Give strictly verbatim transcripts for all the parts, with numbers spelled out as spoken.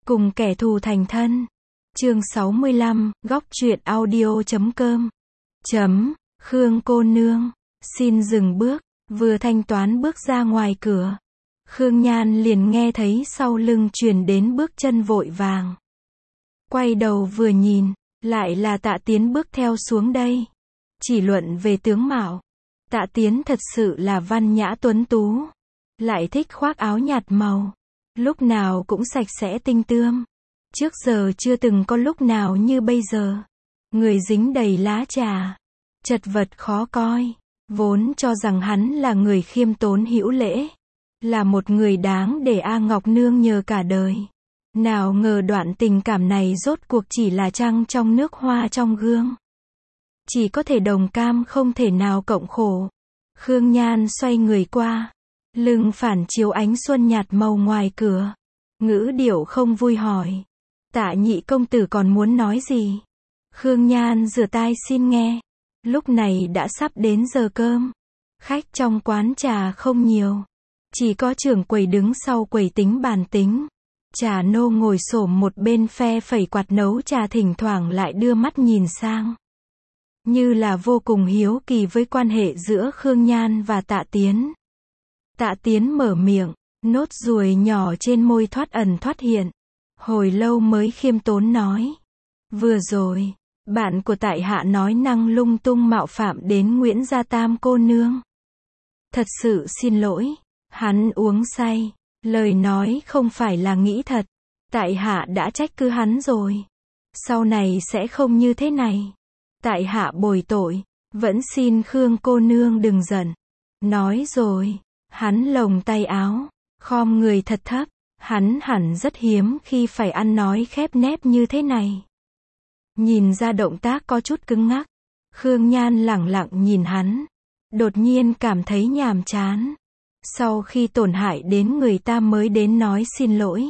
Cùng kẻ thù thành thân. Chương sáu mươi lăm, góc truyện audio chấm com. Chấm, Khương cô nương, xin dừng bước, vừa thanh toán bước ra ngoài cửa. Khương Nhan liền nghe thấy sau lưng truyền đến bước chân vội vàng. Quay đầu vừa nhìn, lại là Tạ Tiến bước theo xuống đây. Chỉ luận về tướng mạo, Tạ Tiến thật sự là văn nhã tuấn tú. Lại thích khoác áo nhạt màu. Lúc nào cũng sạch sẽ tinh tươm. Trước giờ chưa từng có lúc nào như bây giờ. Người dính đầy lá trà. Chật vật khó coi. Vốn cho rằng hắn là người khiêm tốn hữu lễ. Là một người đáng để A Ngọc nương nhờ cả đời. Nào ngờ đoạn tình cảm này rốt cuộc chỉ là trăng trong nước hoa trong gương. Chỉ có thể đồng cam không thể nào cộng khổ. Khương Nhan xoay người qua. Lưng phản chiếu ánh xuân nhạt màu ngoài cửa. Ngữ điệu không vui hỏi. Tạ nhị công tử còn muốn nói gì? Khương Nhan rửa tai xin nghe. Lúc này đã sắp đến giờ cơm. Khách trong quán trà không nhiều. Chỉ có trưởng quầy đứng sau quầy tính bàn tính. Trà nô ngồi xổm một bên phe phẩy quạt nấu trà, thỉnh thoảng lại đưa mắt nhìn sang. Như là vô cùng hiếu kỳ với quan hệ giữa Khương Nhan và Tạ Tiến. Tạ Tiến mở miệng, nốt ruồi nhỏ trên môi thoát ẩn thoát hiện. Hồi lâu mới khiêm tốn nói. Vừa rồi, bạn của tại hạ nói năng lung tung mạo phạm đến Nguyễn Gia Tam cô nương. Thật sự xin lỗi. Hắn uống say. Lời nói không phải là nghĩ thật. Tại hạ đã trách cứ hắn rồi. Sau này sẽ không như thế này. Tại hạ bồi tội. Vẫn xin Khương cô nương đừng giận. Nói rồi. Hắn lồng tay áo. Khom người thật thấp. Hắn hẳn rất hiếm khi phải ăn nói khép nép như thế này. Nhìn ra động tác có chút cứng ngắc. Khương Nhan lẳng lặng nhìn hắn. Đột nhiên cảm thấy nhàm chán. Sau khi tổn hại đến người ta mới đến nói xin lỗi.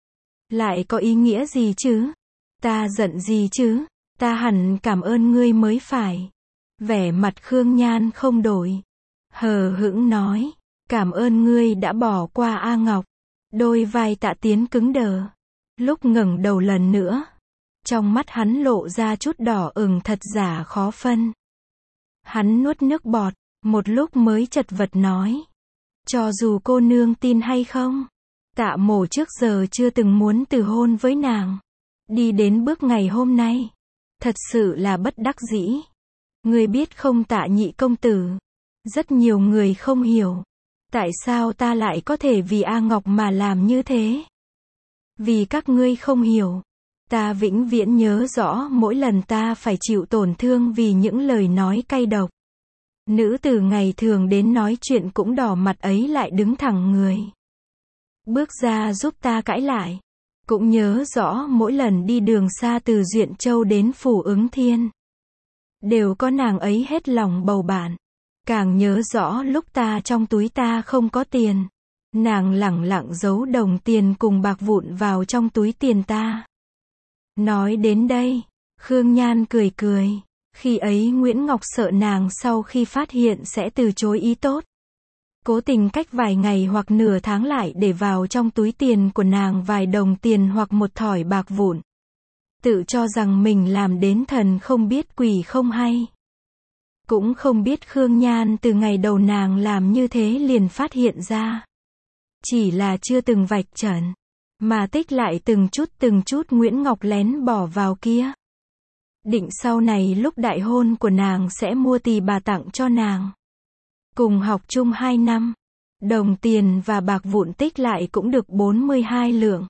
Lại có ý nghĩa gì chứ? Ta giận gì chứ? Ta hẳn cảm ơn ngươi mới phải. Vẻ mặt Khương Nhan không đổi. Hờ hững nói. Cảm ơn ngươi đã bỏ qua A Ngọc. Đôi vai Tạ Tiến cứng đờ. Lúc ngẩng đầu lần nữa. Trong mắt hắn lộ ra chút đỏ ửng thật giả khó phân. Hắn nuốt nước bọt. Một lúc mới chật vật nói. Cho dù cô nương tin hay không. Tạ mổ trước giờ chưa từng muốn từ hôn với nàng. Đi đến bước ngày hôm nay. Thật sự là bất đắc dĩ. Ngươi biết không Tạ nhị công tử. Rất nhiều người không hiểu. Tại sao ta lại có thể vì A Ngọc mà làm như thế? Vì các ngươi không hiểu. Ta vĩnh viễn nhớ rõ mỗi lần ta phải chịu tổn thương vì những lời nói cay độc. Nữ tử ngày thường đến nói chuyện cũng đỏ mặt ấy lại đứng thẳng người. Bước ra giúp ta cãi lại. Cũng nhớ rõ mỗi lần đi đường xa từ Duyện Châu đến Phủ Ứng Thiên. Đều có nàng ấy hết lòng bầu bạn. Càng nhớ rõ lúc ta trong túi ta không có tiền. Nàng lẳng lặng giấu đồng tiền cùng bạc vụn vào trong túi tiền ta. Nói đến đây, Khương Nhan cười cười. Khi ấy Nguyễn Ngọc sợ nàng sau khi phát hiện sẽ từ chối ý tốt. Cố tình cách vài ngày hoặc nửa tháng lại để vào trong túi tiền của nàng vài đồng tiền hoặc một thỏi bạc vụn. Tự cho rằng mình làm đến thần không biết quỷ không hay. Cũng không biết Khương Nhan từ ngày đầu nàng làm như thế liền phát hiện ra. Chỉ là chưa từng vạch trần. Mà tích lại từng chút từng chút Nguyễn Ngọc lén bỏ vào kia. Định sau này lúc đại hôn của nàng sẽ mua tỳ bà tặng cho nàng. Cùng học chung hai năm. Đồng tiền và bạc vụn tích lại cũng được bốn mươi hai lượng.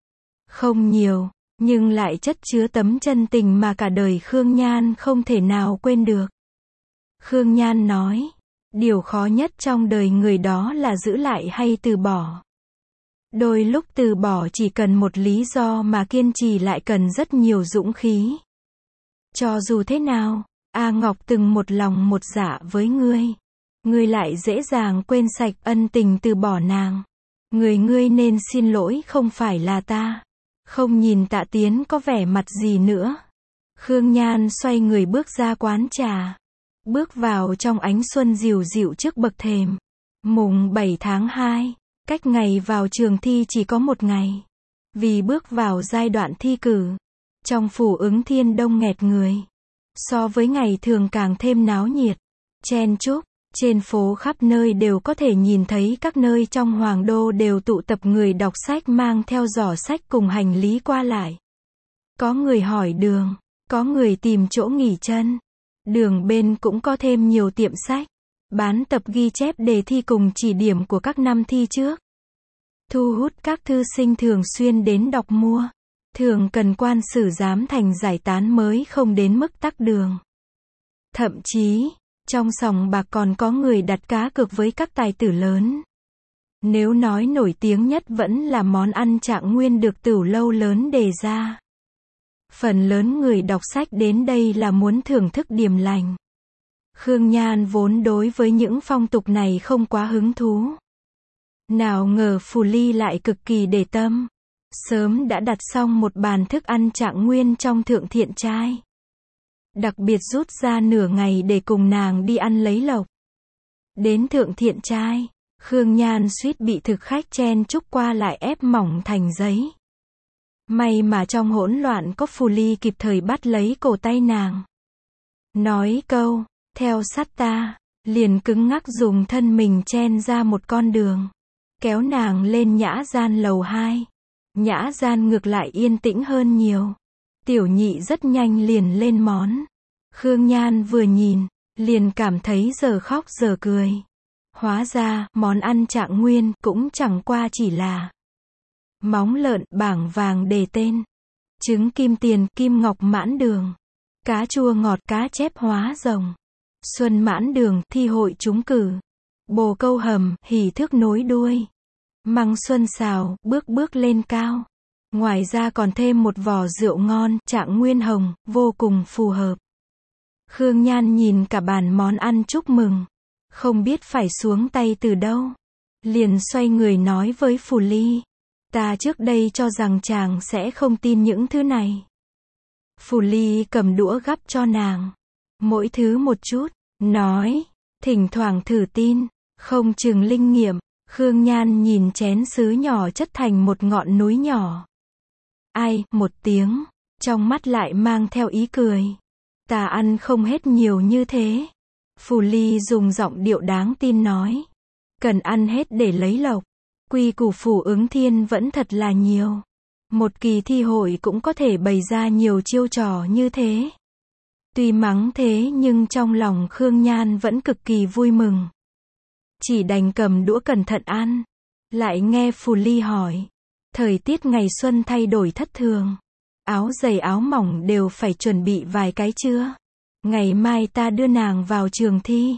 Không nhiều, nhưng lại chất chứa tấm chân tình mà cả đời Khương Nhan không thể nào quên được. Khương Nhan nói. Điều khó nhất trong đời người đó là giữ lại hay từ bỏ. Đôi lúc từ bỏ chỉ cần một lý do mà kiên trì lại cần rất nhiều dũng khí. Cho dù thế nào, A Ngọc từng một lòng một dạ với ngươi. Ngươi lại dễ dàng quên sạch ân tình từ bỏ nàng. Người ngươi nên xin lỗi không phải là ta. Không nhìn Tạ Tiến có vẻ mặt gì nữa. Khương Nhan xoay người bước ra quán trà. Bước vào trong ánh xuân dịu dịu trước bậc thềm. Mùng bảy tháng hai. Cách ngày vào trường thi chỉ có một ngày. Vì bước vào giai đoạn thi cử, trong phủ Ứng Thiên đông nghẹt người. So với ngày thường càng thêm náo nhiệt, chen chúc, trên phố khắp nơi đều có thể nhìn thấy các nơi trong hoàng đô đều tụ tập người đọc sách mang theo giỏ sách cùng hành lý qua lại. Có người hỏi đường, có người tìm chỗ nghỉ chân. Đường bên cũng có thêm nhiều tiệm sách, bán tập ghi chép đề thi cùng chỉ điểm của các năm thi trước. Thu hút các thư sinh thường xuyên đến đọc mua. Thường cần quan sử giám thành giải tán mới không đến mức tắc đường. Thậm chí, trong sòng bạc còn có người đặt cá cược với các tài tử lớn. Nếu nói nổi tiếng nhất vẫn là món ăn Trạng Nguyên được Tửu Lâu lớn đề ra. Phần lớn người đọc sách đến đây là muốn thưởng thức điềm lành. Khương Nhan vốn đối với những phong tục này không quá hứng thú. Nào ngờ Phù Ly lại cực kỳ để tâm. Sớm đã đặt xong một bàn thức ăn Trạng Nguyên trong Thượng Thiện Trai. Đặc biệt rút ra nửa ngày để cùng nàng đi ăn lấy lộc. Đến Thượng Thiện Trai, Khương Nhan suýt bị thực khách chen chúc qua lại ép mỏng thành giấy. May mà trong hỗn loạn có Phù Ly kịp thời bắt lấy cổ tay nàng. Nói câu, theo sát ta, liền cứng ngắc dùng thân mình chen ra một con đường. Kéo nàng lên nhã gian lầu hai. Nhã gian ngược lại yên tĩnh hơn nhiều. Tiểu nhị rất nhanh liền lên món. Khương Nhan vừa nhìn, liền cảm thấy giờ khóc giờ cười. Hóa ra, món ăn Trạng Nguyên cũng chẳng qua chỉ là móng lợn bảng vàng đề tên, trứng kim tiền, kim ngọc mãn đường, cá chua ngọt, cá chép hóa rồng, xuân mãn đường, thi hội trúng cử, bồ câu hầm, hỉ thước nối đuôi, măng xuân xào, bước bước lên cao. Ngoài ra còn thêm một vò rượu ngon, Trạng Nguyên hồng, vô cùng phù hợp. Khương Nhan nhìn cả bàn món ăn chúc mừng, không biết phải xuống tay từ đâu. Liền xoay người nói với Phù Ly, ta trước đây cho rằng chàng sẽ không tin những thứ này. Phù Ly cầm đũa gắp cho nàng, mỗi thứ một chút, nói, thỉnh thoảng thử tin, không chừng linh nghiệm. Khương Nhan nhìn chén sứ nhỏ chất thành một ngọn núi nhỏ. Ai, một tiếng, trong mắt lại mang theo ý cười. Ta ăn không hết nhiều như thế. Phù Ly dùng giọng điệu đáng tin nói. Cần ăn hết để lấy lộc. Quy củ phủ Ứng Thiên vẫn thật là nhiều. Một kỳ thi hội cũng có thể bày ra nhiều chiêu trò như thế. Tuy mắng thế nhưng trong lòng Khương Nhan vẫn cực kỳ vui mừng. Chỉ đành cầm đũa cẩn thận ăn. Lại nghe Phù Ly hỏi. Thời tiết ngày xuân thay đổi thất thường. Áo dày áo mỏng đều phải chuẩn bị vài cái chưa? Ngày mai ta đưa nàng vào trường thi.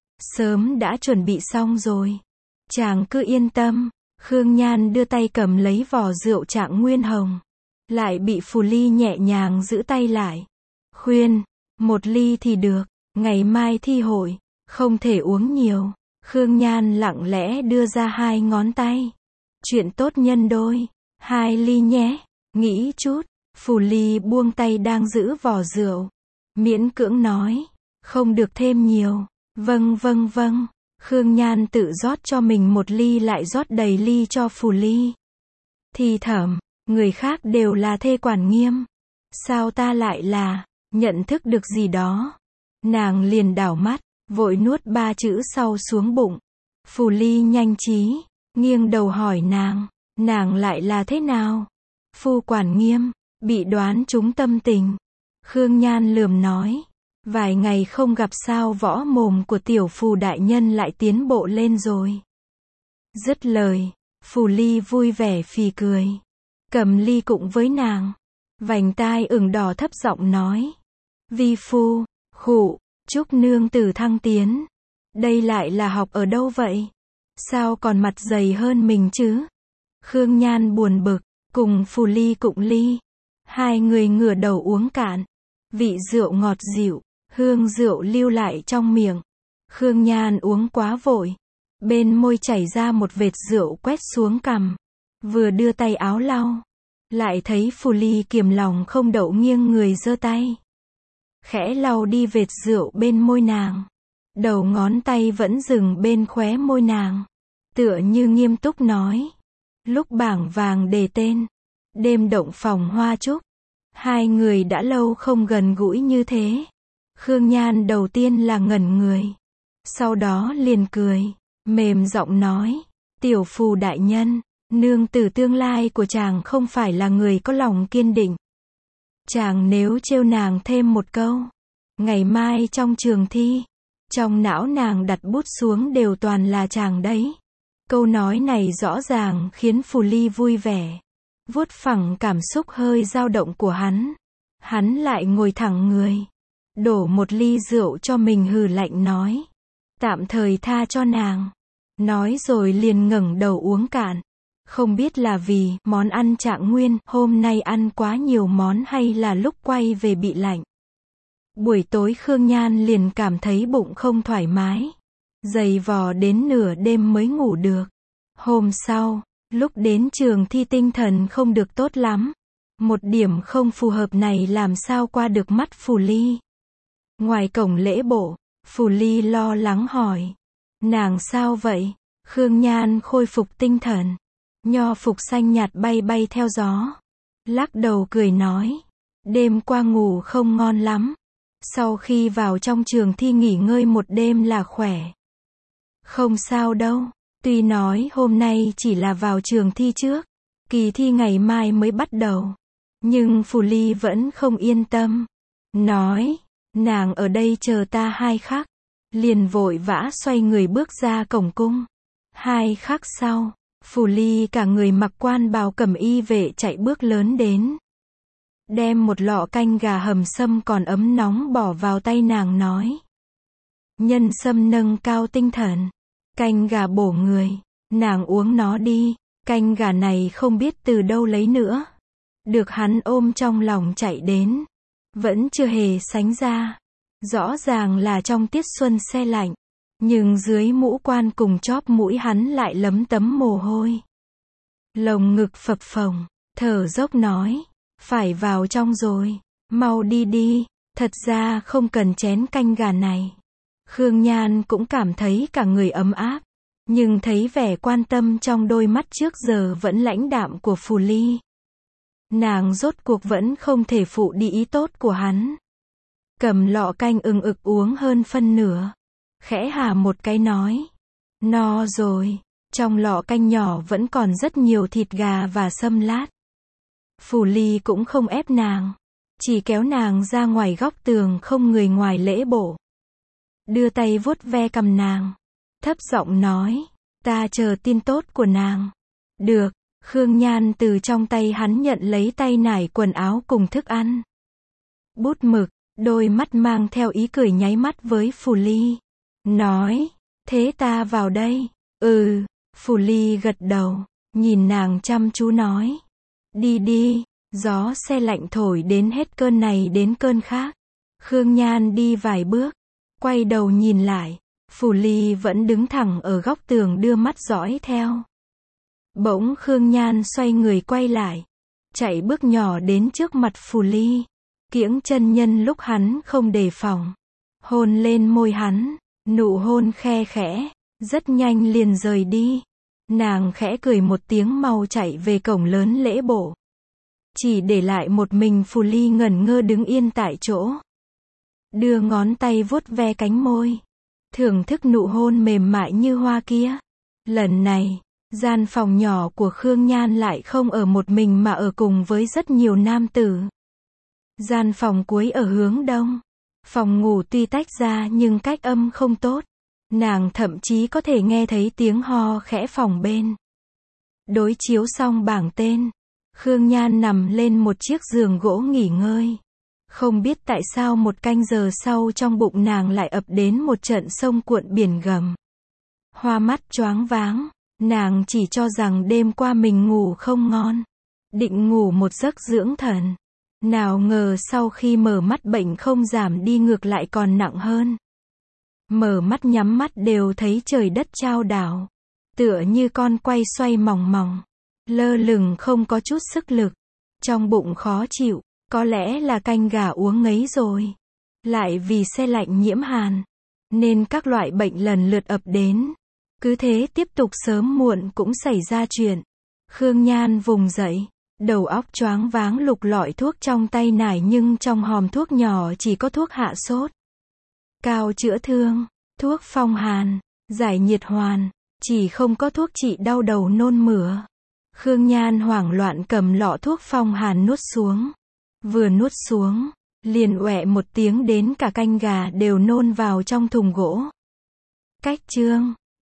Sớm đã chuẩn bị xong rồi. Chàng cứ yên tâm. Khương Nhan đưa tay cầm lấy vò rượu Trạng Nguyên hồng. Lại bị Phù Ly nhẹ nhàng giữ tay lại. Khuyên, một ly thì được. Ngày mai thi hội, không thể uống nhiều. Khương Nhan lặng lẽ đưa ra hai ngón tay. Chuyện tốt nhân đôi. Hai ly nhé. Nghĩ chút. Phù Ly buông tay đang giữ vò rượu. Miễn cưỡng nói. Không được thêm nhiều. Vâng vâng vâng. Khương Nhan tự rót cho mình một ly lại rót đầy ly cho Phù Ly. Thì thầm. Người khác đều là thê quản nghiêm. Sao ta lại là. Nhận thức được gì đó. Nàng liền đảo mắt. Vội nuốt ba chữ sau xuống bụng. Phù Ly nhanh trí. Nghiêng đầu hỏi nàng. Nàng lại là thế nào? Phu quản nghiêm. Bị đoán trúng tâm tình. Khương Nhan lườm nói. Vài ngày không gặp sao võ mồm của tiểu Phù đại nhân lại tiến bộ lên rồi. Dứt lời. Phù Ly vui vẻ phì cười. Cầm ly cụng với nàng. Vành tai ửng đỏ thấp giọng nói. Vi phu, khụ, chúc nương tử thăng tiến. Đây lại là học ở đâu vậy? Sao còn mặt dày hơn mình chứ? Khương Nhan buồn bực, cùng Phù Ly cụng ly. Hai người ngửa đầu uống cạn. Vị rượu ngọt dịu, hương rượu lưu lại trong miệng. Khương Nhan uống quá vội. Bên môi chảy ra một vệt rượu quét xuống cằm. Vừa đưa tay áo lau. Lại thấy Phù Ly kiềm lòng không đậu nghiêng người giơ tay. Khẽ lau đi vệt rượu bên môi nàng. Đầu ngón tay vẫn dừng bên khóe môi nàng. Tựa như nghiêm túc nói. Lúc bảng vàng đề tên. đêm động phòng hoa trúc. Hai người đã lâu không gần gũi như thế. Khương Nhan đầu tiên là ngẩn người. Sau đó liền cười, mềm giọng nói, tiểu phù đại nhân, nương tử tương lai của chàng không phải là người có lòng kiên định. Chàng nếu trêu nàng thêm một câu, ngày mai trong trường thi, trong não nàng đặt bút xuống đều toàn là chàng đấy. Câu nói này rõ ràng khiến Phù Ly vui vẻ, vuốt phẳng cảm xúc hơi dao động của hắn. Hắn lại ngồi thẳng người, đổ một ly rượu cho mình, hừ lạnh nói, tạm thời tha cho nàng. Nói rồi liền ngẩng đầu uống cạn. Không biết là vì món ăn Trạng Nguyên hôm nay ăn quá nhiều món hay là lúc quay về bị lạnh. Buổi tối Khương Nhan liền cảm thấy bụng không thoải mái, dày vò đến nửa đêm mới ngủ được. Hôm sau, lúc đến trường thi tinh thần không được tốt lắm. Một điểm không phù hợp này làm sao qua được mắt Phù Ly. Ngoài cổng lễ bộ, Phù Ly lo lắng hỏi, nàng sao vậy? Khương Nhan khôi phục tinh thần, nho phục xanh nhạt bay bay theo gió, lắc đầu cười nói, đêm qua ngủ không ngon lắm. Sau khi vào trong trường thi nghỉ ngơi một đêm là khỏe. Không sao đâu, tuy nói hôm nay chỉ là vào trường thi trước, kỳ thi ngày mai mới bắt đầu. Nhưng Phù Ly vẫn không yên tâm. Nói, nàng ở đây chờ ta hai khắc. Liền vội vã xoay người bước ra cổng cung. Hai khắc sau, Phù Ly cả người mặc quan bào cẩm y vệ chạy bước lớn đến. Đem một lọ canh gà hầm sâm còn ấm nóng bỏ vào tay nàng nói. Nhân sâm nâng cao tinh thần. Canh gà bổ người. Nàng uống nó đi. Canh gà này không biết từ đâu lấy nữa. Được hắn ôm trong lòng chạy đến. Vẫn chưa hề sánh ra. Rõ ràng là trong tiết xuân se lạnh. Nhưng dưới mũ quan cùng chóp mũi hắn lại lấm tấm mồ hôi. Lồng ngực phập phồng, thở dốc nói. Phải vào trong rồi. Mau đi đi. Thật ra không cần chén canh gà này. Khương Nhan cũng cảm thấy cả người ấm áp. Nhưng thấy vẻ quan tâm trong đôi mắt trước giờ vẫn lãnh đạm của Phù Ly. Nàng rốt cuộc vẫn không thể phụ đi ý tốt của hắn. Cầm lọ canh ừng ực uống hơn phân nửa. Khẽ hà một cái nói. No rồi. Trong lọ canh nhỏ vẫn còn rất nhiều thịt gà và sâm lát. Phù Ly cũng không ép nàng. Chỉ kéo nàng ra ngoài góc tường không người ngoài lễ bộ. Đưa tay vuốt ve cằm nàng. Thấp giọng nói. Ta chờ tin tốt của nàng. Được. Khương Nhan từ trong tay hắn nhận lấy tay nải quần áo cùng thức ăn. Bút mực, đôi mắt mang theo ý cười nháy mắt với Phù Ly. Nói, thế ta vào đây. Ừ, Phù Ly gật đầu, nhìn nàng chăm chú nói. Đi đi, gió se lạnh thổi đến hết cơn này đến cơn khác. Khương Nhan đi vài bước, quay đầu nhìn lại. Phù Ly vẫn đứng thẳng ở góc tường đưa mắt dõi theo. Bỗng Khương Nhan xoay người quay lại, chạy bước nhỏ đến trước mặt Phù Ly, kiễng chân nhân lúc hắn không đề phòng, hôn lên môi hắn, nụ hôn khe khẽ, rất nhanh liền rời đi. Nàng khẽ cười một tiếng mau chạy về cổng lớn lễ bộ, chỉ để lại một mình Phù Ly ngẩn ngơ đứng yên tại chỗ, đưa ngón tay vuốt ve cánh môi, thưởng thức nụ hôn mềm mại như hoa kia. Lần này, gian phòng nhỏ của Khương Nhan lại không ở một mình mà ở cùng với rất nhiều nam tử. Gian phòng cuối ở hướng đông. Phòng ngủ tuy tách ra nhưng cách âm không tốt. Nàng thậm chí có thể nghe thấy tiếng ho khẽ phòng bên. Đối chiếu xong bảng tên, Khương Nhan nằm lên một chiếc giường gỗ nghỉ ngơi. Không biết tại sao một canh giờ sau trong bụng nàng lại ập đến một trận sông cuộn biển gầm. Hoa mắt choáng váng. Nàng chỉ cho rằng đêm qua mình ngủ không ngon, định ngủ một giấc dưỡng thần. Nào ngờ sau khi mở mắt bệnh không giảm đi ngược lại còn nặng hơn. Mở mắt nhắm mắt đều thấy trời đất chao đảo. Tựa như con quay xoay mòng mòng. Lơ lửng không có chút sức lực. Trong bụng khó chịu, có lẽ là canh gà uống ngấy rồi. Lại vì se lạnh nhiễm hàn. Nên các loại bệnh lần lượt ập đến. Cứ thế tiếp tục sớm muộn cũng xảy ra chuyện. Khương Nhan vùng dậy, Đầu óc choáng váng lục lọi thuốc trong tay nải nhưng trong hòm thuốc nhỏ chỉ có thuốc hạ sốt, cao chữa thương, thuốc phong hàn, giải nhiệt hoàn, chỉ không có thuốc trị đau đầu nôn mửa. Khương Nhan hoảng loạn cầm lọ thuốc phong hàn nuốt xuống. Vừa nuốt xuống, liền oẹ một tiếng đến cả canh gà đều nôn vào trong thùng gỗ. Cách chương